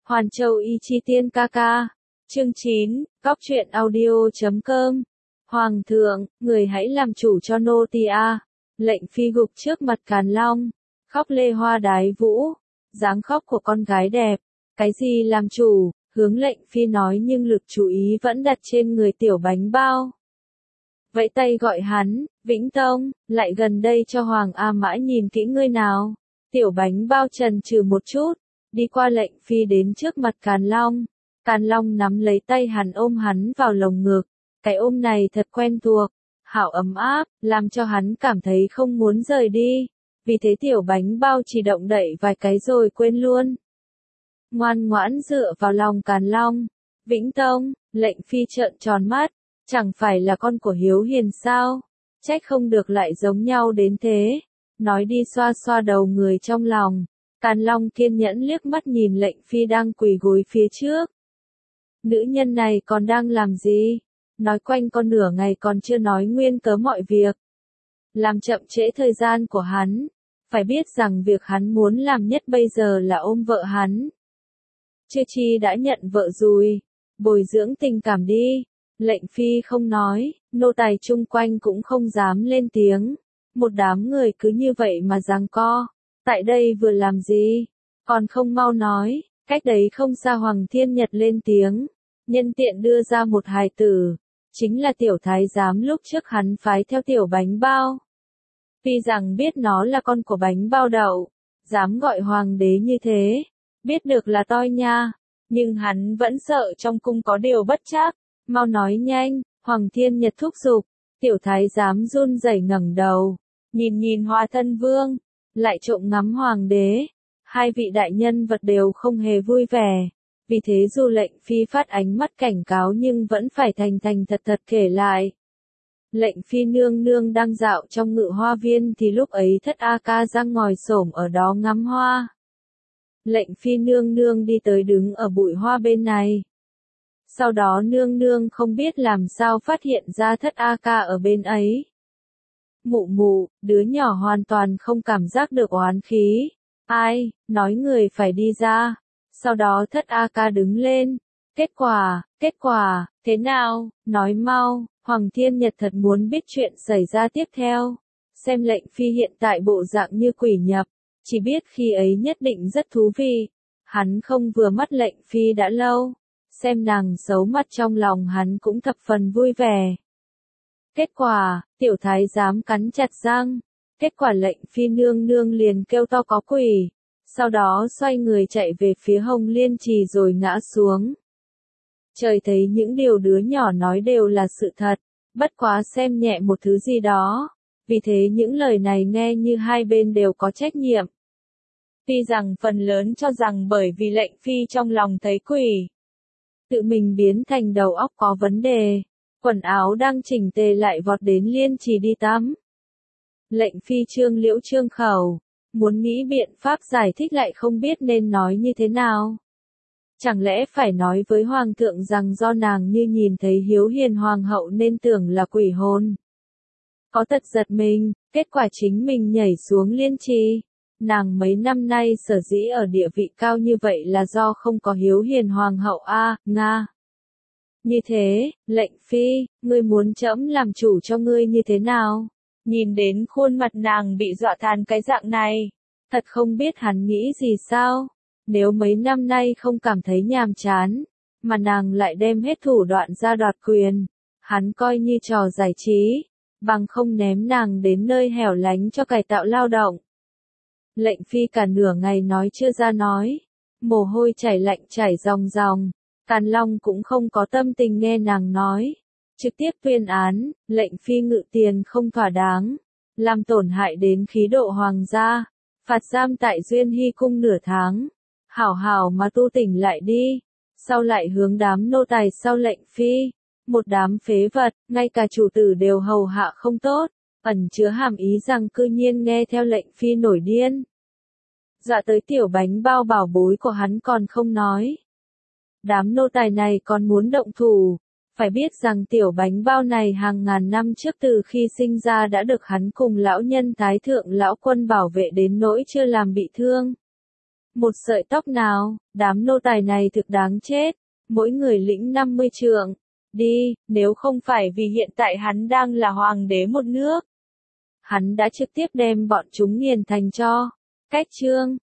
Hoàn Châu Y Chi Tiên ca ca. Chương 9, Góc truyện audio.com. Hoàng thượng, người hãy làm chủ cho nô tỳ a. Lệnh phi gục trước mặt Càn Long, khóc lê hoa đái vũ, dáng khóc của con gái đẹp. Cái gì làm chủ, hướng lệnh phi nói nhưng lực chú ý vẫn đặt trên người Tiểu Bánh Bao. Vẫy tay gọi hắn, Vĩnh Tông, lại gần đây cho Hoàng A Mã nhìn kỹ ngươi nào. Tiểu Bánh Bao chần chừ một chút, đi qua lệnh phi đến trước mặt Càn Long. Càn Long nắm lấy tay hắn ôm hắn vào lồng ngực. Cái ôm này thật quen thuộc, hảo ấm áp, làm cho hắn cảm thấy không muốn rời đi. Vì thế Tiểu Bánh Bao chỉ động đậy vài cái rồi quên luôn. Ngoan ngoãn dựa vào lòng Càn Long. Vĩnh Tông, lệnh phi trợn tròn mắt, chẳng phải là con của Hiếu Hiền sao? Trách không được lại giống nhau đến thế. Nói đi xoa xoa đầu người trong lòng. Càn Long kiên nhẫn liếc mắt nhìn lệnh phi đang quỳ gối phía trước. Nữ nhân này còn đang làm gì? Nói quanh con nửa ngày còn chưa nói nguyên cớ mọi việc. Làm chậm trễ thời gian của hắn. Phải biết rằng việc hắn muốn làm nhất bây giờ là ôm vợ hắn. Chưa chi đã nhận vợ rồi. Bồi dưỡng tình cảm đi. Lệnh phi không nói, nô tài chung quanh cũng không dám lên tiếng. Một đám người cứ như vậy mà giằng co. Tại đây vừa làm gì? Còn không mau nói. Cách đấy không xa Hoàng Thiên Nhật lên tiếng. Nhân tiện đưa ra một hài tử. Chính là tiểu thái giám lúc trước hắn phái theo Tiểu Bánh Bao. Vì rằng biết nó là con của Bánh Bao Đậu. Dám gọi hoàng đế như thế. Biết được là toi nha. Nhưng hắn vẫn sợ trong cung có điều bất trắc. Mau nói nhanh, Hoàng Thiên Nhật thúc giục. Tiểu thái giám run rẩy ngẩng đầu. Nhìn Hoa Thân Vương. Lại trộm ngắm hoàng đế. Hai vị đại nhân vật đều không hề vui vẻ. Vì thế dù lệnh phi phát ánh mắt cảnh cáo nhưng vẫn phải thành thật kể lại. Lệnh phi nương nương đang dạo trong Ngự Hoa Viên thì lúc ấy Thất A Ca đang ngồi xổm ở đó ngắm hoa. Lệnh phi nương nương đi tới đứng ở bụi hoa bên này. Sau đó nương nương không biết làm sao phát hiện ra Thất A Ca ở bên ấy. Mụ, đứa nhỏ hoàn toàn không cảm giác được oán khí. Ai, nói người phải đi ra. Sau đó Thất A Ca đứng lên. Kết quả, thế nào, nói mau. Hoàng Thiên Nhật thật muốn biết chuyện xảy ra tiếp theo. Xem lệnh phi hiện tại bộ dạng như quỷ nhập. Chỉ biết khi ấy nhất định rất thú vị. Hắn không vừa mắt lệnh phi đã lâu. Xem nàng xấu mặt trong lòng hắn cũng thập phần vui vẻ. Kết quả, tiểu thái giám cắn chặt răng. Kết quả lệnh phi nương nương liền kêu to có quỷ. Sau đó xoay người chạy về phía Hồng Liên Trì rồi ngã xuống. Trời thấy những điều đứa nhỏ nói đều là sự thật. Bất quá xem nhẹ một thứ gì đó. Vì thế những lời này nghe như hai bên đều có trách nhiệm. Tuy rằng phần lớn cho rằng bởi vì lệnh phi trong lòng thấy quỷ. Tự mình biến thành đầu óc có vấn đề. Quần áo đang chỉnh tề lại vọt đến Liên Trì đi tắm. Lệnh phi trương liễu trương khẩu. Muốn nghĩ biện pháp giải thích lại không biết nên nói như thế nào. Chẳng lẽ phải nói với Hoàng thượng rằng do nàng như nhìn thấy Hiếu Hiền Hoàng hậu nên tưởng là quỷ hồn. Có tật giật mình, kết quả chính mình nhảy xuống Liên Trì. Nàng mấy năm nay sở dĩ ở địa vị cao như vậy là do không có Hiếu Hiền Hoàng hậu Nga. Như thế, lệnh phi, ngươi muốn trẫm làm chủ cho ngươi như thế nào? Nhìn đến khuôn mặt nàng bị dọa than cái dạng này. Thật không biết hắn nghĩ gì sao? Nếu mấy năm nay không cảm thấy nhàm chán, mà nàng lại đem hết thủ đoạn ra đoạt quyền, hắn coi như trò giải trí, bằng không ném nàng đến nơi hẻo lánh cho cải tạo lao động. Lệnh phi cả nửa ngày nói chưa ra nói, mồ hôi chảy lạnh chảy ròng ròng, Càn Long cũng không có tâm tình nghe nàng nói. Trực tiếp tuyên án, lệnh phi ngự tiền không thỏa đáng, làm tổn hại đến khí độ hoàng gia, phạt giam tại Duyên Hy cung nửa tháng. Hảo mà tu tỉnh lại đi. Sau lại hướng đám nô tài sau lệnh phi. Một đám phế vật, ngay cả chủ tử đều hầu hạ không tốt. Ẩn chứa hàm ý rằng cư nhiên nghe theo lệnh phi nổi điên. Dạ tới Tiểu Bánh Bao bảo bối của hắn còn không nói. Đám nô tài này còn muốn động thủ. Phải biết rằng Tiểu Bánh Bao này hàng ngàn năm trước từ khi sinh ra đã được hắn cùng lão nhân Thái Thượng Lão Quân bảo vệ đến nỗi chưa làm bị thương. một sợi tóc nào, đám nô tài này thực đáng chết, mỗi người lĩnh 50 trượng. Đi, nếu không phải vì hiện tại hắn đang là hoàng đế một nước. Hắn đã trực tiếp đem bọn chúng nghiền thành cho. Cách chương